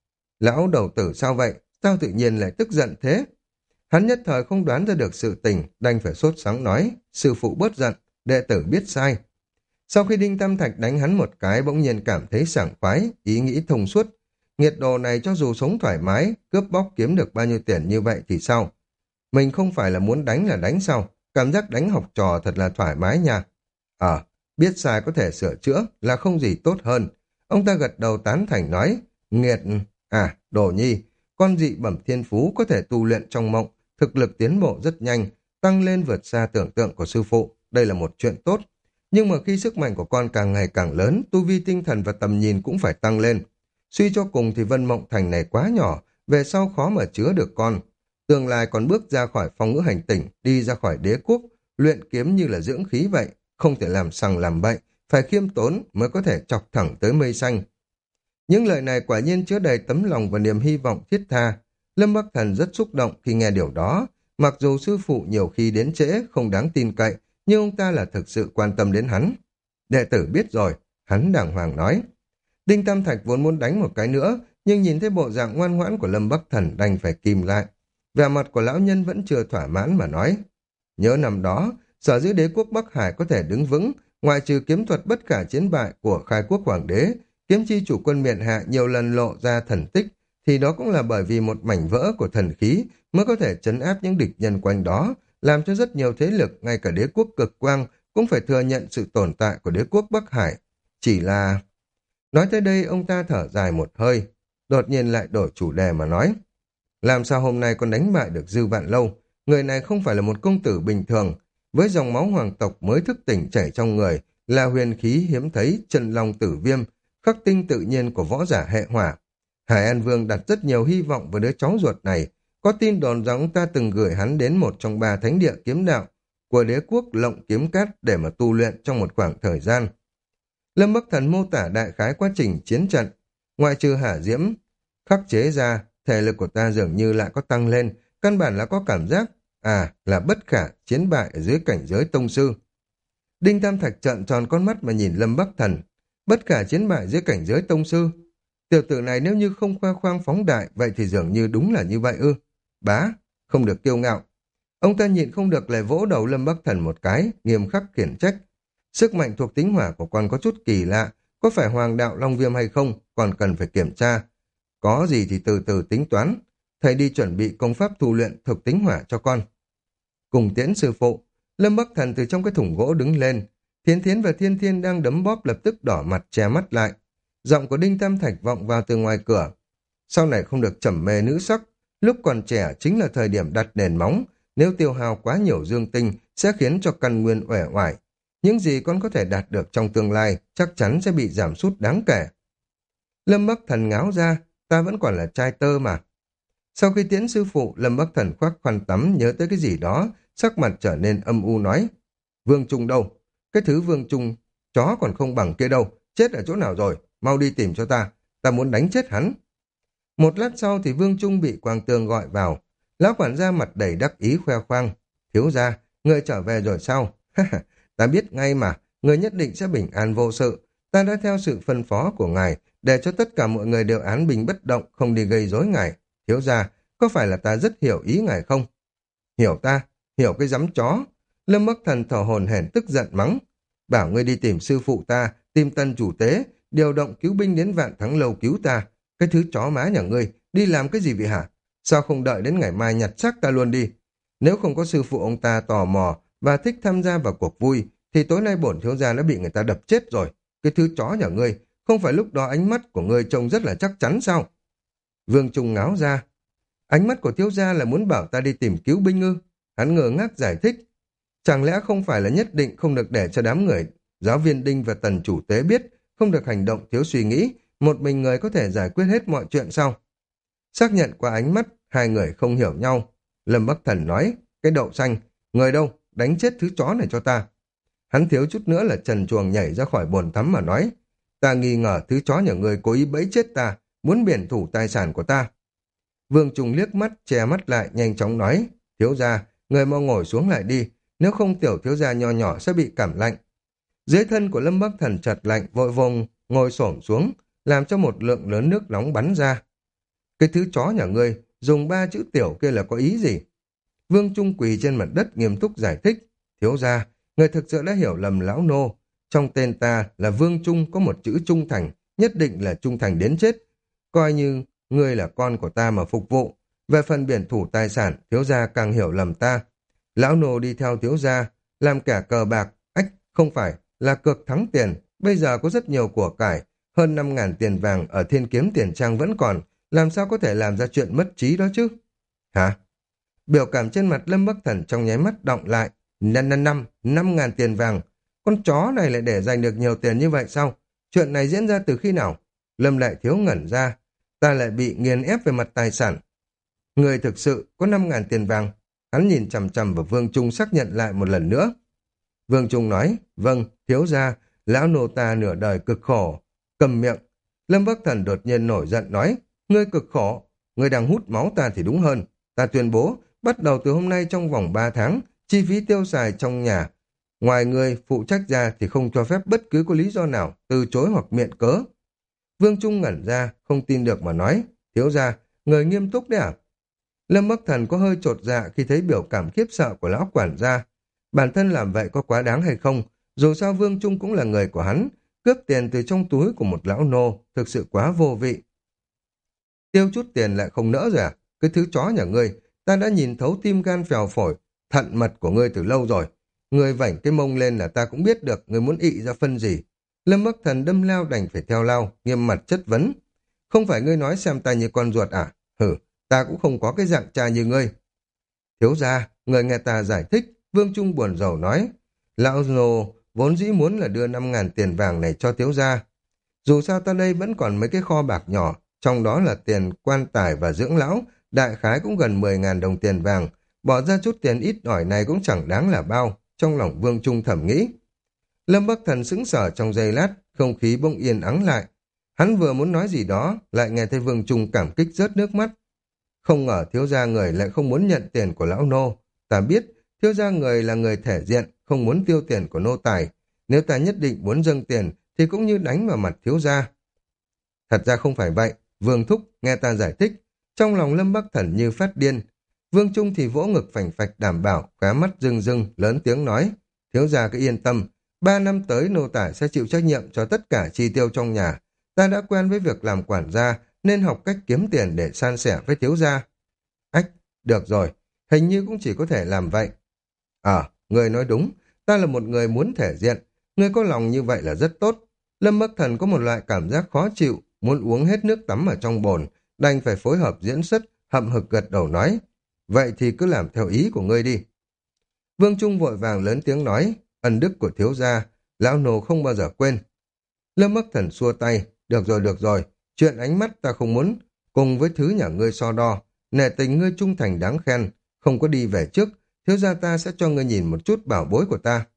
S1: Lão đầu tử sao vậy? Sao tự nhiên lại tức giận thế? Hắn nhất thời không đoán ra được sự tình, đành phải sốt sắng nói, sư phụ bớt giận, đệ tử biết sai. Sau khi Đinh Tam Thạch đánh hắn một cái, bỗng nhiên cảm thấy sảng khoái, ý nghĩ thông suốt. Nghiệt đồ này cho dù sống thoải mái, cướp bóc kiếm được bao nhiêu tiền như vậy thì sao? Mình không phải là muốn đánh là đánh sao? Cảm giác đánh học trò thật là thoải mái nha. Ờ, biết sai có thể sửa chữa là không gì tốt hơn. Ông ta gật đầu tán thành nói, nghiệt, à, đồ nhi, con dị bẩm thiên phú có thể tu luyện trong mộng, thực lực tiến bộ rất nhanh, tăng lên vượt xa tưởng tượng của sư phụ. Đây là một chuyện tốt. Nhưng mà khi sức mạnh của con càng ngày càng lớn, tu vi tinh thần và tầm nhìn cũng phải tăng lên. Suy cho cùng thì Vân Mộng Thành này quá nhỏ, về sau khó mà chứa được con. Tương lai còn bước ra khỏi phong ngữ hành tỉnh, đi ra khỏi đế quốc, luyện kiếm như là dưỡng khí vậy, không thể làm sằng làm bậy, phải khiêm tốn mới có thể chọc thẳng tới mây xanh. Những lời này quả nhiên chứa đầy tấm lòng và niềm hy vọng thiết tha. Lâm Bắc Thần rất xúc động khi nghe điều đó. Mặc dù sư phụ nhiều khi đến trễ, không đáng tin cậy, nhưng ông ta là thực sự quan tâm đến hắn. Đệ tử biết rồi, hắn đàng hoàng nói. Đinh Tam Thạch vốn muốn đánh một cái nữa, nhưng nhìn thấy bộ dạng ngoan ngoãn của Lâm Bắc Thần đành phải kìm lại. Vẻ mặt của lão nhân vẫn chưa thỏa mãn mà nói. Nhớ năm đó, sở dĩ đế quốc Bắc Hải có thể đứng vững, ngoại trừ kiếm thuật bất khả chiến bại của khai quốc hoàng đế, kiếm chi chủ quân miện hạ nhiều lần lộ ra thần tích, thì đó cũng là bởi vì một mảnh vỡ của thần khí mới có thể trấn áp những địch nhân quanh đó, làm cho rất nhiều thế lực, ngay cả đế quốc cực quang, cũng phải thừa nhận sự tồn tại của đế quốc Bắc Hải. Chỉ là... Nói tới đây ông ta thở dài một hơi, đột nhiên lại đổi chủ đề mà nói. Làm sao hôm nay con đánh bại được Dư Vạn Lâu? Người này không phải là một công tử bình thường, với dòng máu hoàng tộc mới thức tỉnh chảy trong người, là huyền khí hiếm thấy chân long tử viêm, khắc tinh tự nhiên của võ giả hệ hỏa. Hải An Vương đặt rất nhiều hy vọng vào đứa cháu ruột này, có tin đồn rằng ông ta từng gửi hắn đến một trong ba thánh địa kiếm đạo của đế quốc Lộng Kiếm Cát để mà tu luyện trong một khoảng thời gian. Lâm Bắc Thần mô tả đại khái quá trình chiến trận, ngoại trừ hả diễm khắc chế ra, thể lực của ta dường như lại có tăng lên, căn bản là có cảm giác, à, là bất khả chiến bại ở dưới cảnh giới tông sư. Đinh Tam Thạch trợn tròn con mắt mà nhìn Lâm Bắc Thần, bất khả chiến bại dưới cảnh giới tông sư. Tiểu tử này nếu như không khoe khoang phóng đại, vậy thì dường như đúng là như vậy ư. Bá, không được kiêu ngạo. Ông ta nhịn không được lại vỗ đầu Lâm Bắc Thần một cái, nghiêm khắc khiển trách. Sức mạnh thuộc tính hỏa của con có chút kỳ lạ, có phải hoàng đạo long viêm hay không, còn cần phải kiểm tra. Có gì thì từ từ tính toán, thầy đi chuẩn bị công pháp tu luyện thuộc tính hỏa cho con. Cùng tiễn sư phụ, Lâm Bắc Thần từ trong cái thùng gỗ đứng lên, Thiến Thiến và Thiên Thiên đang đấm bóp lập tức đỏ mặt che mắt lại. Giọng của Đinh Tam Thạch vọng vào từ ngoài cửa. sau này không được trầm mê nữ sắc. Lúc còn trẻ chính là thời điểm đặt nền móng, nếu tiêu hao quá nhiều dương tinh sẽ khiến cho căn nguyên uể oải. Những gì con có thể đạt được trong tương lai chắc chắn sẽ bị giảm sút đáng kể. Lâm Bắc Thần ngáo ra, ta vẫn còn là trai tơ mà. Sau khi tiễn sư phụ, Lâm Bắc Thần khoác khăn tắm nhớ tới cái gì đó, sắc mặt trở nên âm u nói. Vương Trung đâu? Cái thứ Vương Trung, chó còn không bằng kia đâu, chết ở chỗ nào rồi? Mau đi tìm cho ta, ta muốn đánh chết hắn. Một lát sau thì Vương Trung bị Quang Tường gọi vào. Lão quản gia mặt đầy đắc ý khoe khoang. Thiếu gia, người trở về rồi sao? Ta biết ngay mà, người nhất định sẽ bình an vô sự. Ta đã theo sự phân phó của ngài, để cho tất cả mọi người đều án bình bất động, không đi gây rối ngài. Thiếu gia, có phải là ta rất hiểu ý ngài không? Hiểu ta? Hiểu cái giấm chó? Lâm Bắc Thần thở hổn hển tức giận mắng. Bảo ngươi đi tìm sư phụ ta, tìm tân chủ tế, điều động cứu binh đến Vạn Thắng Lâu cứu ta. Cái thứ chó má nhà ngươi, đi làm cái gì vậy hả? Sao không đợi đến ngày mai nhặt xác ta luôn đi? Nếu không có sư phụ ông ta tò mò và thích tham gia vào cuộc vui, thì tối nay bổn thiếu gia đã bị người ta đập chết rồi. Cái thứ chó nhà ngươi, không phải lúc đó ánh mắt của ngươi trông rất là chắc chắn sao? Vương Trung ngáo ra. Ánh mắt của thiếu gia là muốn bảo ta đi tìm cứu binh ư? Hắn ngờ ngác giải thích. Chẳng lẽ không phải là nhất định không được để cho đám người giáo viên Đinh và Tần chủ tế biết, không được hành động thiếu suy nghĩ, một mình người có thể giải quyết hết mọi chuyện sao? Xác nhận qua ánh mắt, hai người không hiểu nhau. Lâm Bắc Thần nói, cái đậu xanh, người đâu, đánh chết thứ chó này cho ta. Hắn thiếu chút nữa là trần truồng nhảy ra khỏi bồn tắm mà nói, ta nghi ngờ thứ chó nhà người cố ý bẫy chết ta, muốn biển thủ tài sản của ta. Vương Trung liếc mắt, che mắt lại, nhanh chóng nói, thiếu gia, người mau ngồi xuống lại đi, nếu không tiểu thiếu gia nho nhỏ sẽ bị cảm lạnh. Dưới thân của Lâm Bắc Thần chợt lạnh, vội vông ngồi xổm xuống, làm cho một lượng lớn nước nóng bắn ra. Cái thứ chó nhà ngươi, dùng ba chữ tiểu kia là có ý gì? Vương Trung quỳ trên mặt đất nghiêm túc giải thích, thiếu gia, người thực sự đã hiểu lầm lão nô. Trong tên ta là Vương Trung có một chữ trung thành, nhất định là trung thành đến chết. Coi như ngươi là con của ta mà phục vụ. Về phần biển thủ tài sản, thiếu gia càng hiểu lầm ta. Lão nô đi theo thiếu gia, làm kẻ cờ bạc, ách, không phải, là cược thắng tiền. Bây giờ có rất nhiều của cải, hơn năm ngàn tiền vàng ở Thiên Kiếm Tiền Trang vẫn còn, làm sao có thể làm ra chuyện mất trí đó chứ? Hả? Biểu cảm trên mặt Lâm Bắc Thần trong nháy mắt động lại. Năm, năm, năm, năm ngàn tiền vàng. Con chó này lại để giành được nhiều tiền như vậy sao? Chuyện này diễn ra từ khi nào? Lâm Đại Thiếu ngẩn ra. Ta lại bị nghiền ép về mặt tài sản. Người thực sự có năm ngàn tiền vàng. Hắn nhìn chằm chằm vào Vương Trung xác nhận lại một lần nữa. Vương Trung nói, vâng, thiếu gia, lão nô ta nửa đời cực khổ. Cầm miệng. Lâm Bắc Thần đột nhiên nổi giận nói, ngươi cực khổ, ngươi đang hút máu ta thì đúng hơn. Ta tuyên bố, bắt đầu từ hôm nay trong vòng ba tháng, chi phí tiêu xài trong nhà. Ngoài người phụ trách ra thì không cho phép bất cứ có lý do nào từ chối hoặc miệng cớ. Vương Trung ngẩn ra, không tin được mà nói, thiếu gia, người nghiêm túc đấy à? Lâm Bắc Thần có hơi chột dạ khi thấy biểu cảm khiếp sợ của lão quản gia. Bản thân làm vậy có quá đáng hay không? Dù sao Vương Trung cũng là người của hắn, cướp tiền từ trong túi của một lão nô, thực sự quá vô vị. Tiêu chút tiền lại không nỡ rồi à? Cái thứ chó nhà ngươi, ta đã nhìn thấu tim gan phèo phổi, thận mật của ngươi từ lâu rồi. Ngươi vảnh cái mông lên là ta cũng biết được ngươi muốn ị ra phân gì. Lâm Bắc Thần đâm lao đành phải theo lao, nghiêm mặt chất vấn. Không phải ngươi nói xem ta như con ruột à? Hử, ta cũng không có cái dạng cha như ngươi. Thiếu gia, người nghe ta giải thích, Vương Trung buồn rầu nói. Lão nô vốn dĩ muốn là đưa năm ngàn tiền vàng này cho thiếu gia. Dù sao ta đây vẫn còn mấy cái kho bạc nhỏ, trong đó là tiền quan tài và dưỡng lão, đại khái cũng gần mười ngàn đồng tiền vàng. Bỏ ra chút tiền ít ỏi này cũng chẳng đáng là bao, trong lòng Vương Trung thầm nghĩ. Lâm Bắc Thần sững sờ trong giây lát, không khí bỗng yên ắng lại. Hắn vừa muốn nói gì đó, lại nghe thấy Vương Trung cảm kích rớt nước mắt. Không ngờ thiếu gia người lại không muốn nhận tiền của lão nô. Ta biết, thiếu gia người là người thể diện, không muốn tiêu tiền của nô tài. Nếu ta nhất định muốn dâng tiền, thì cũng như đánh vào mặt thiếu gia. Thật ra không phải vậy, Vương Thúc nghe ta giải thích. Trong lòng Lâm Bắc Thần như phát điên. Vương Trung thì vỗ ngực phành phạch đảm bảo, khóe mắt rưng rưng, lớn tiếng nói. Thiếu gia cứ yên tâm, ba năm tới nô tài sẽ chịu trách nhiệm cho tất cả chi tiêu trong nhà. Ta đã quen với việc làm quản gia, nên học cách kiếm tiền để san sẻ với thiếu gia. Ách, được rồi, hình như cũng chỉ có thể làm vậy. Ờ, người nói đúng, ta là một người muốn thể diện, người có lòng như vậy là rất tốt. Lâm Bắc Thần có một loại cảm giác khó chịu, muốn uống hết nước tắm ở trong bồn, đành phải phối hợp diễn xuất, hậm hực gật đầu nói, vậy thì cứ làm theo ý của ngươi đi. Vương Trung vội vàng lớn tiếng nói, ân đức của thiếu gia, lão nô không bao giờ quên. Lâm Bắc Thần xua tay, được rồi được rồi, chuyện ánh mắt ta không muốn, cùng với thứ nhà ngươi so đo, nể tình ngươi trung thành đáng khen, không có đi về trước, thiếu gia ta sẽ cho ngươi nhìn một chút bảo bối của ta.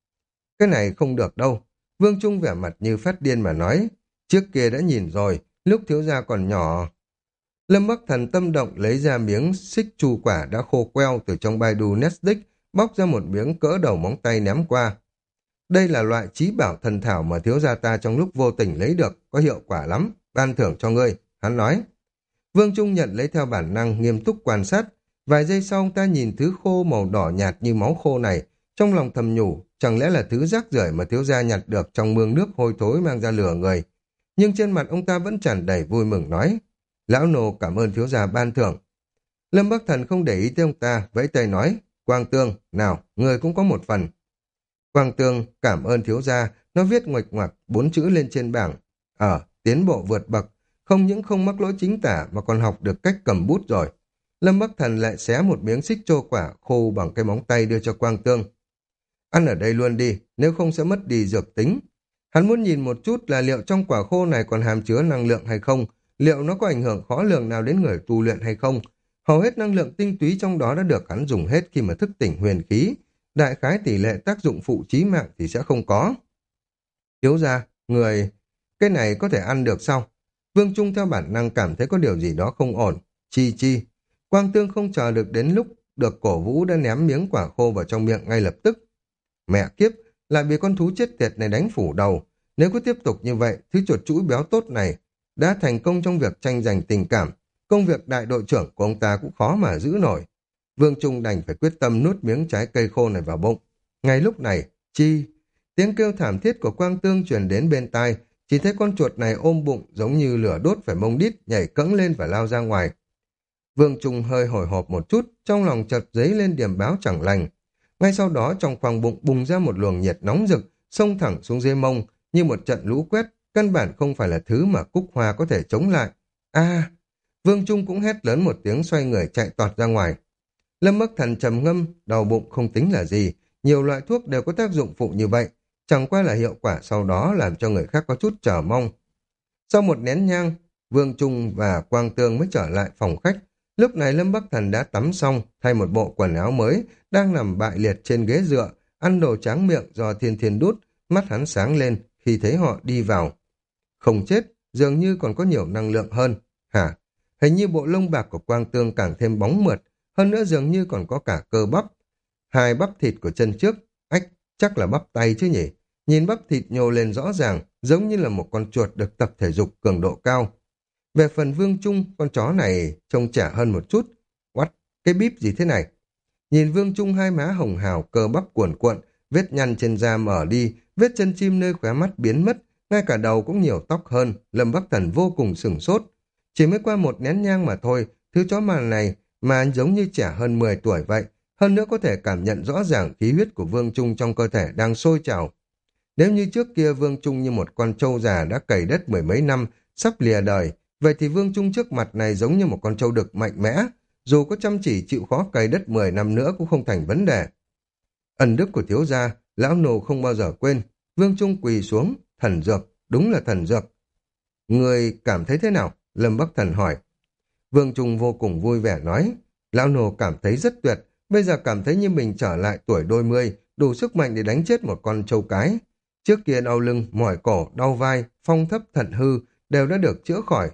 S1: Cái này không được đâu, Vương Trung vẻ mặt như phát điên mà nói, trước kia đã nhìn rồi, lúc thiếu gia còn nhỏ. Lâm Bắc Thần tâm động lấy ra miếng xích chu quả đã khô queo từ trong Baidu Netflix, bóc ra một miếng cỡ đầu móng tay ném qua. Đây là loại trí bảo thần thảo mà thiếu gia ta trong lúc vô tình lấy được, có hiệu quả lắm, ban thưởng cho ngươi, hắn nói. Vương Trung nhận lấy theo bản năng, nghiêm túc quan sát. Vài giây sau ông ta nhìn thứ khô màu đỏ nhạt như máu khô này, trong lòng thầm nhủ, chẳng lẽ là thứ rác rưởi mà thiếu gia nhặt được trong mương nước hôi thối mang ra lừa người. Nhưng trên mặt ông ta vẫn tràn đầy vui mừng nói, lão nô cảm ơn thiếu gia ban thưởng. Lâm Bắc Thần không để ý tới ông ta, vẫy tay nói, Quang Tương, nào, người cũng có một phần. Quang Tương cảm ơn thiếu gia, nó viết nguệch ngoạc bốn chữ lên trên bảng. Ở, tiến bộ vượt bậc, không những không mắc lỗi chính tả mà còn học được cách cầm bút rồi. Lâm Bắc Thần lại xé một miếng xích trô quả khô bằng cái móng tay đưa cho Quang Tương. Ăn ở đây luôn đi, nếu không sẽ mất đi dược tính. Hắn muốn nhìn một chút là liệu trong quả khô này còn hàm chứa năng lượng hay không, liệu nó có ảnh hưởng khó lường nào đến người tu luyện hay không. Hầu hết năng lượng tinh túy trong đó đã được hắn dùng hết khi mà thức tỉnh huyền khí. Đại khái tỷ lệ tác dụng phụ chí mạng thì sẽ không có. Thiếu gia, người... Cái này có thể ăn được sao? Vương Trung theo bản năng cảm thấy có điều gì đó không ổn. Chi chi. Quang Tương không chờ được đến lúc được cổ vũ đã ném miếng quả khô vào trong miệng ngay lập tức. Mẹ kiếp, lại bị con thú chết tiệt này đánh phủ đầu. Nếu cứ tiếp tục như vậy, thứ chuột chuỗi béo tốt này đã thành công trong việc tranh giành tình cảm. Công việc đại đội trưởng của ông ta cũng khó mà giữ nổi. Vương Trung đành phải quyết tâm nuốt miếng trái cây khô này vào bụng. Ngay lúc này, chi... Tiếng kêu thảm thiết của Quang Tương truyền đến bên tai, chỉ thấy con chuột này ôm bụng giống như lửa đốt phải mông đít, nhảy cẫng lên và lao ra ngoài. Vương Trung hơi hồi hộp một chút, trong lòng chợt dấy lên điềm báo chẳng lành. Ngay sau đó trong khoang bụng bùng ra một luồng nhiệt nóng rực, xông thẳng xuống dưới mông, như một trận lũ quét, căn bản không phải là thứ mà Cúc Hoa có thể chống lại. A! Vương Trung cũng hét lớn một tiếng xoay người chạy toạt ra ngoài. Lâm Bắc Thần trầm ngâm, đau bụng không tính là gì, nhiều loại thuốc đều có tác dụng phụ như vậy, chẳng qua là hiệu quả sau đó làm cho người khác có chút chờ mong. Sau một nén nhang, Vương Trung và Quang Tương mới trở lại phòng khách. Lúc này Lâm Bắc Thần đã tắm xong, thay một bộ quần áo mới, đang nằm bại liệt trên ghế dựa, ăn đồ tráng miệng do Thiên Thiên đút, mắt hắn sáng lên khi thấy họ đi vào. Không chết, dường như còn có nhiều năng lượng hơn. Hả? Hình như bộ lông bạc của Quang Tương càng thêm bóng mượt, hơn nữa dường như còn có cả cơ bắp. Hai bắp thịt của chân trước, ách, chắc là bắp tay chứ nhỉ? Nhìn bắp thịt nhô lên rõ ràng, giống như là một con chuột được tập thể dục cường độ cao. Về phần Vương Trung, con chó này trông trẻ hơn một chút. What? Cái bíp gì thế này? Nhìn Vương Trung hai má hồng hào, cơ bắp cuồn cuộn, vết nhăn trên da mở đi, vết chân chim nơi khóe mắt biến mất, ngay cả đầu cũng nhiều tóc hơn, Lâm Bắc Thần vô cùng sửng sốt. Chỉ mới qua một nén nhang mà thôi, thứ chó mà này mà giống như trẻ hơn mười tuổi vậy, hơn nữa có thể cảm nhận rõ ràng khí huyết của Vương Trung trong cơ thể đang sôi trào. Nếu như trước kia Vương Trung như một con trâu già đã cày đất mười mấy năm, sắp lìa đời, vậy thì Vương Trung trước mặt này giống như một con trâu đực mạnh mẽ, dù có chăm chỉ chịu khó cày đất mười năm nữa cũng không thành vấn đề. Ân đức của thiếu gia, lão nô không bao giờ quên. Vương Trung quỳ xuống, thần dược, đúng là thần dược. Người cảm thấy thế nào? Lâm Bắc Thần hỏi. Vương Trung vô cùng vui vẻ nói, lão nô cảm thấy rất tuyệt, bây giờ cảm thấy như mình trở lại tuổi đôi mươi, đủ sức mạnh để đánh chết một con trâu cái. Trước kia đau lưng, mỏi cổ, đau vai, phong thấp thận hư đều đã được chữa khỏi.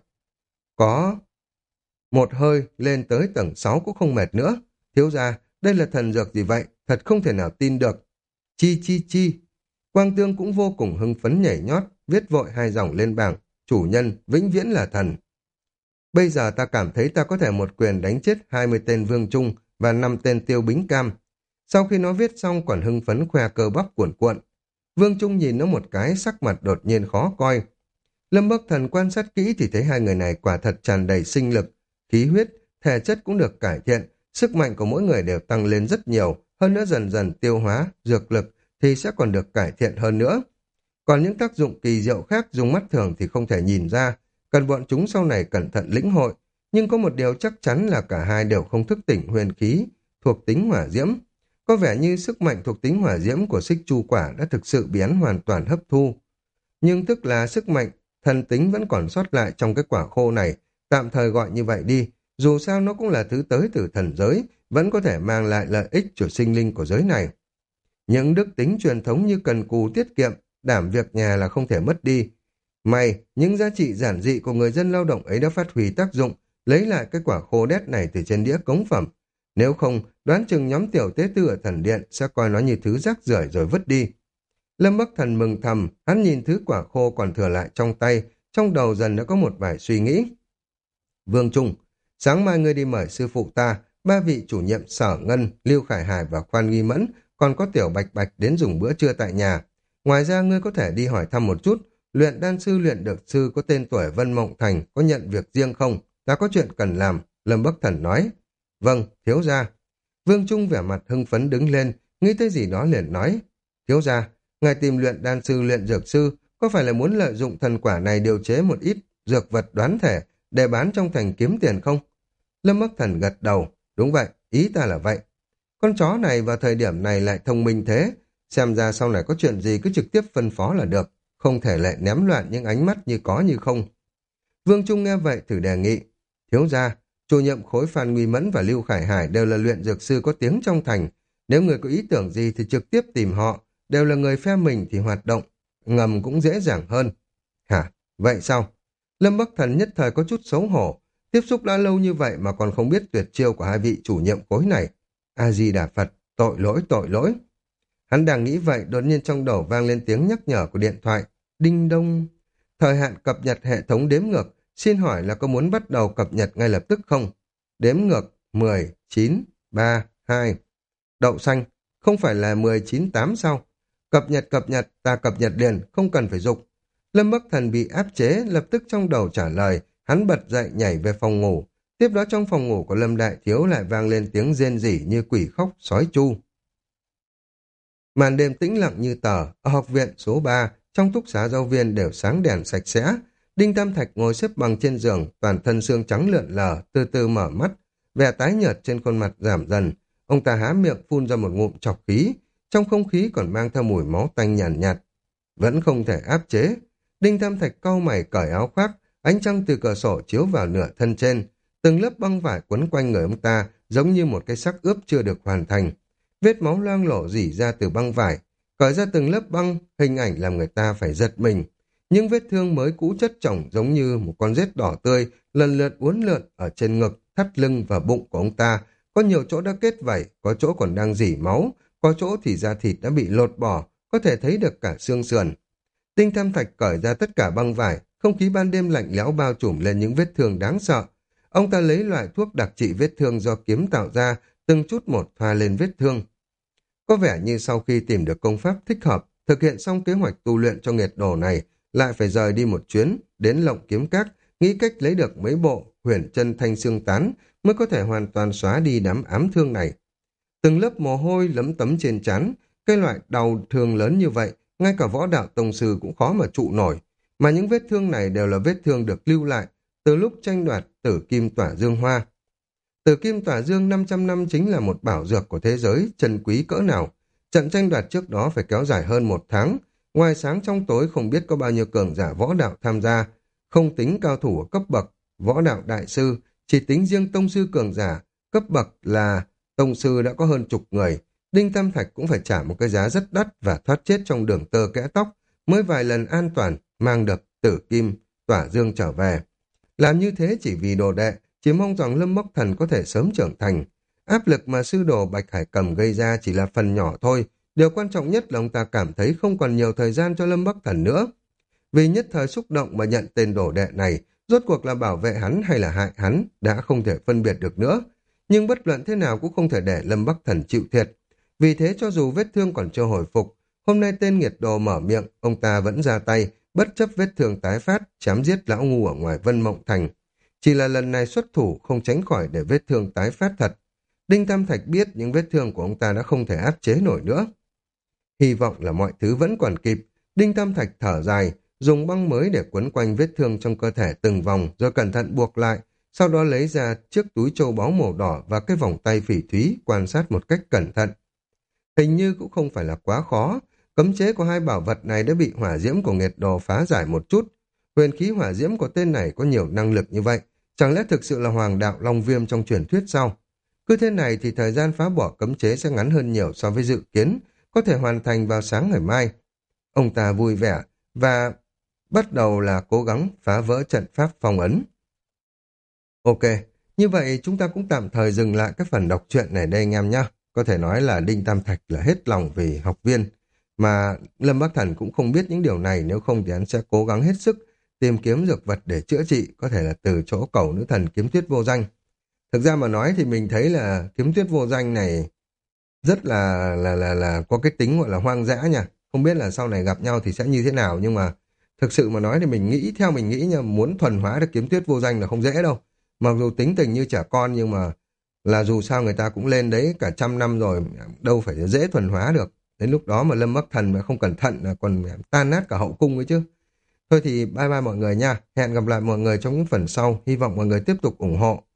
S1: Có một hơi lên tới tầng sáu cũng không mệt nữa. Thiếu gia, đây là thần dược gì vậy? Thật không thể nào tin được. Chi chi chi. Quang Tương cũng vô cùng hưng phấn nhảy nhót, viết vội hai dòng lên bảng. Chủ nhân, vĩnh viễn là thần. Bây giờ ta cảm thấy ta có thể một quyền đánh chết hai mươi tên Vương Trung và năm tên Tiêu Bính Cam. Sau khi nó viết xong còn hưng phấn khoe cơ bắp cuộn cuộn. Vương Trung nhìn nó một cái, sắc mặt đột nhiên khó coi. Lâm Bắc Thần quan sát kỹ thì thấy hai người này quả thật tràn đầy sinh lực, khí huyết, thể chất cũng được cải thiện, sức mạnh của mỗi người đều tăng lên rất nhiều, hơn nữa dần dần tiêu hóa, dược lực thì sẽ còn được cải thiện hơn nữa. Còn những tác dụng kỳ diệu khác dùng mắt thường thì không thể nhìn ra, cần bọn chúng sau này cẩn thận lĩnh hội, nhưng có một điều chắc chắn là cả hai đều không thức tỉnh huyền khí thuộc tính hỏa diễm. Có vẻ như sức mạnh thuộc tính hỏa diễm của xích chu quả đã thực sự bị hắn hoàn toàn hấp thu. Nhưng tức là sức mạnh thần tính vẫn còn sót lại trong cái quả khô này, tạm thời gọi như vậy đi, dù sao nó cũng là thứ tới từ thần giới, vẫn có thể mang lại lợi ích cho sinh linh của giới này. Những đức tính truyền thống như cần cù tiết kiệm, đảm việc nhà là không thể mất đi. May, những giá trị giản dị của người dân lao động ấy đã phát huy tác dụng, lấy lại cái quả khô đét này từ trên đĩa cống phẩm. Nếu không, đoán chừng nhóm tiểu tế tư ở thần điện sẽ coi nó như thứ rác rưởi rồi vứt đi. Lâm Bắc Thần mừng thầm, hắn nhìn thứ quả khô còn thừa lại trong tay, trong đầu dần đã có một vài suy nghĩ. Vương Trung, sáng mai ngươi đi mời sư phụ ta, ba vị chủ nhiệm Sở Ngân, Lưu Khải Hải và Khoan Nghi Mẫn, còn có Tiểu Bạch Bạch đến dùng bữa trưa tại nhà. Ngoài ra ngươi có thể đi hỏi thăm một chút, luyện đan sư luyện được sư có tên tuổi Vân Mộng Thành có nhận việc riêng không? Ta có chuyện cần làm, Lâm Bắc Thần nói. Vâng, thiếu gia. Vương Trung vẻ mặt hưng phấn đứng lên, nghĩ tới gì đó liền nói. Thiếu gia, ngài tìm luyện đan sư luyện dược sư, có phải là muốn lợi dụng thần quả này điều chế một ít dược vật đoán thể để bán trong thành kiếm tiền không? Lâm Bắc Thần gật đầu, đúng vậy, ý ta là vậy. Con chó này vào thời điểm này lại thông minh thế, xem ra sau này có chuyện gì cứ trực tiếp phân phó là được, không thể lại ném loạn những ánh mắt như có như không. Vương Trung nghe vậy thử đề nghị, thiếu gia, chủ nhiệm khối Phan Nguy Mẫn và Lưu Khải Hải đều là luyện dược sư có tiếng trong thành, nếu người có ý tưởng gì thì trực tiếp tìm họ, đều là người phe mình thì hoạt động ngầm cũng dễ dàng hơn. Hả? Vậy sao? Lâm Bắc Thần nhất thời có chút xấu hổ, tiếp xúc đã lâu như vậy mà còn không biết tuyệt chiêu của hai vị chủ nhiệm khối này. A-di-đà Phật, tội lỗi tội lỗi. Hắn đang nghĩ vậy, đột nhiên trong đầu vang lên tiếng nhắc nhở của điện thoại. Đinh đông. Thời hạn cập nhật hệ thống đếm ngược, xin hỏi là có muốn bắt đầu cập nhật ngay lập tức không? Đếm ngược mười, chín, ba, hai. Đậu xanh, không phải là mười chín tám sao? Cập nhật cập nhật, ta cập nhật liền, không cần phải dục. Lâm Bắc Thần bị áp chế, lập tức trong đầu trả lời, hắn bật dậy nhảy về phòng ngủ. Tiếp đó trong phòng ngủ của Lâm Đại Thiếu lại vang lên tiếng rên rỉ như quỷ khóc, sói chu. Màn đêm tĩnh lặng như tờ, ở học viện số ba, trong túc xá giáo viên đều sáng đèn sạch sẽ. Đinh Tam Thạch ngồi xếp bằng trên giường, toàn thân xương trắng lượn lờ, từ từ mở mắt, vẻ tái nhợt trên khuôn mặt giảm dần. Ông ta há miệng phun ra một ngụm chọc khí, trong không khí còn mang theo mùi máu tanh nhàn nhạt, nhạt. Vẫn không thể áp chế. Đinh Tam Thạch cau mày cởi áo khoác, ánh trăng từ cửa sổ chiếu vào nửa thân trên. Từng lớp băng vải quấn quanh người ông ta giống như một cái xác ướp chưa được hoàn thành. Vết máu loang lổ rỉ ra từ băng vải, cởi ra từng lớp băng, hình ảnh làm người ta phải giật mình. Những vết thương mới cũ chất chồng giống như một con rết đỏ tươi, lần lượt uốn lượn ở trên ngực, thắt lưng và bụng của ông ta. Có nhiều chỗ đã kết vảy, có chỗ còn đang rỉ máu, có chỗ thì da thịt đã bị lột bỏ, có thể thấy được cả xương sườn. Đinh Tam Thạch cởi ra tất cả băng vải, không khí ban đêm lạnh lẽo bao trùm lên những vết thương đáng sợ. Ông ta lấy loại thuốc đặc trị vết thương do kiếm tạo ra, từng chút một thoa lên vết thương. Có vẻ như sau khi tìm được công pháp thích hợp, thực hiện xong kế hoạch tu luyện cho nghiệt đồ này, lại phải rời đi một chuyến, đến Lộng Kiếm Các, nghĩ cách lấy được mấy bộ huyền chân thanh xương tán, mới có thể hoàn toàn xóa đi đám ám thương này. Từng lớp mồ hôi lấm tấm trên trán, cái loại đau thương lớn như vậy, ngay cả võ đạo tông sư cũng khó mà trụ nổi, mà những vết thương này đều là vết thương được lưu lại từ lúc tranh đoạt Tử Kim Tỏa Dương Hoa. Tử Kim Tỏa Dương năm trăm năm chính là một bảo dược của thế giới, chân quý cỡ nào. Trận tranh đoạt trước đó phải kéo dài hơn một tháng, ngoài sáng trong tối không biết có bao nhiêu cường giả võ đạo tham gia, không tính cao thủ ở cấp bậc võ đạo đại sư, chỉ tính riêng tông sư cường giả, cấp bậc là tông sư đã có hơn chục người. Đinh Tam Thạch cũng phải trả một cái giá rất đắt và thoát chết trong đường tơ kẽ tóc, mới vài lần an toàn mang được Tử Kim Tỏa Dương trở về. Làm như thế chỉ vì đồ đệ, chỉ mong rằng Lâm Bắc Thần có thể sớm trưởng thành. Áp lực mà sư đồ Bạch Hải Cầm gây ra chỉ là phần nhỏ thôi, điều quan trọng nhất là ông ta cảm thấy không còn nhiều thời gian cho Lâm Bắc Thần nữa. Vì nhất thời xúc động mà nhận tên đồ đệ này, rốt cuộc là bảo vệ hắn hay là hại hắn, đã không thể phân biệt được nữa. Nhưng bất luận thế nào cũng không thể để Lâm Bắc Thần chịu thiệt. Vì thế cho dù vết thương còn chưa hồi phục, hôm nay tên nghiệt đồ mở miệng, ông ta vẫn ra tay, bất chấp vết thương tái phát, chém giết lão ngu ở ngoài Vân Mộng Thành. Chỉ là lần này xuất thủ không tránh khỏi để vết thương tái phát thật. Đinh Tam Thạch biết những vết thương của ông ta đã không thể áp chế nổi nữa. Hy vọng là mọi thứ vẫn còn kịp. Đinh Tam Thạch thở dài, dùng băng mới để quấn quanh vết thương trong cơ thể từng vòng rồi cẩn thận buộc lại, sau đó lấy ra chiếc túi châu báu màu đỏ và cái vòng tay phỉ thúy quan sát một cách cẩn thận. Hình như cũng không phải là quá khó, cấm chế của hai bảo vật này đã bị hỏa diễm của nghiệt đồ phá giải một chút. Huyền khí hỏa diễm của tên này có nhiều năng lực như vậy, chẳng lẽ thực sự là hoàng đạo long viêm trong truyền thuyết sao? Cứ thế này thì thời gian phá bỏ cấm chế sẽ ngắn hơn nhiều so với dự kiến, có thể hoàn thành vào sáng ngày mai. Ông ta vui vẻ và bắt đầu là cố gắng phá vỡ trận pháp phong ấn. Ok, như vậy chúng ta cũng tạm thời dừng lại cái phần đọc truyện này đây anh em nhé. Có thể nói là Đinh Tam Thạch là hết lòng vì học viên, mà Lâm Bắc Thần cũng không biết những điều này, nếu không thì hắn sẽ cố gắng hết sức tìm kiếm dược vật để chữa trị, có thể là từ chỗ cẩu nữ thần kiếm tuyết vô danh. Thực ra mà nói thì mình thấy là kiếm tuyết vô danh này rất là là là là có cái tính gọi là hoang dã nha. Không biết là sau này gặp nhau thì sẽ như thế nào, nhưng mà thực sự mà nói thì mình nghĩ, theo mình nghĩ nha, muốn thuần hóa được kiếm tuyết vô danh là không dễ đâu. Mặc dù tính tình như trẻ con nhưng mà là dù sao người ta cũng lên đấy cả trăm năm rồi, đâu phải dễ thuần hóa được. Đến lúc đó mà Lâm Bắc Thần mà không cẩn thận là còn tan nát cả hậu cung ấy chứ. Thôi thì bye bye mọi người nha. Hẹn gặp lại mọi người trong những phần sau. Hy vọng mọi người tiếp tục ủng hộ.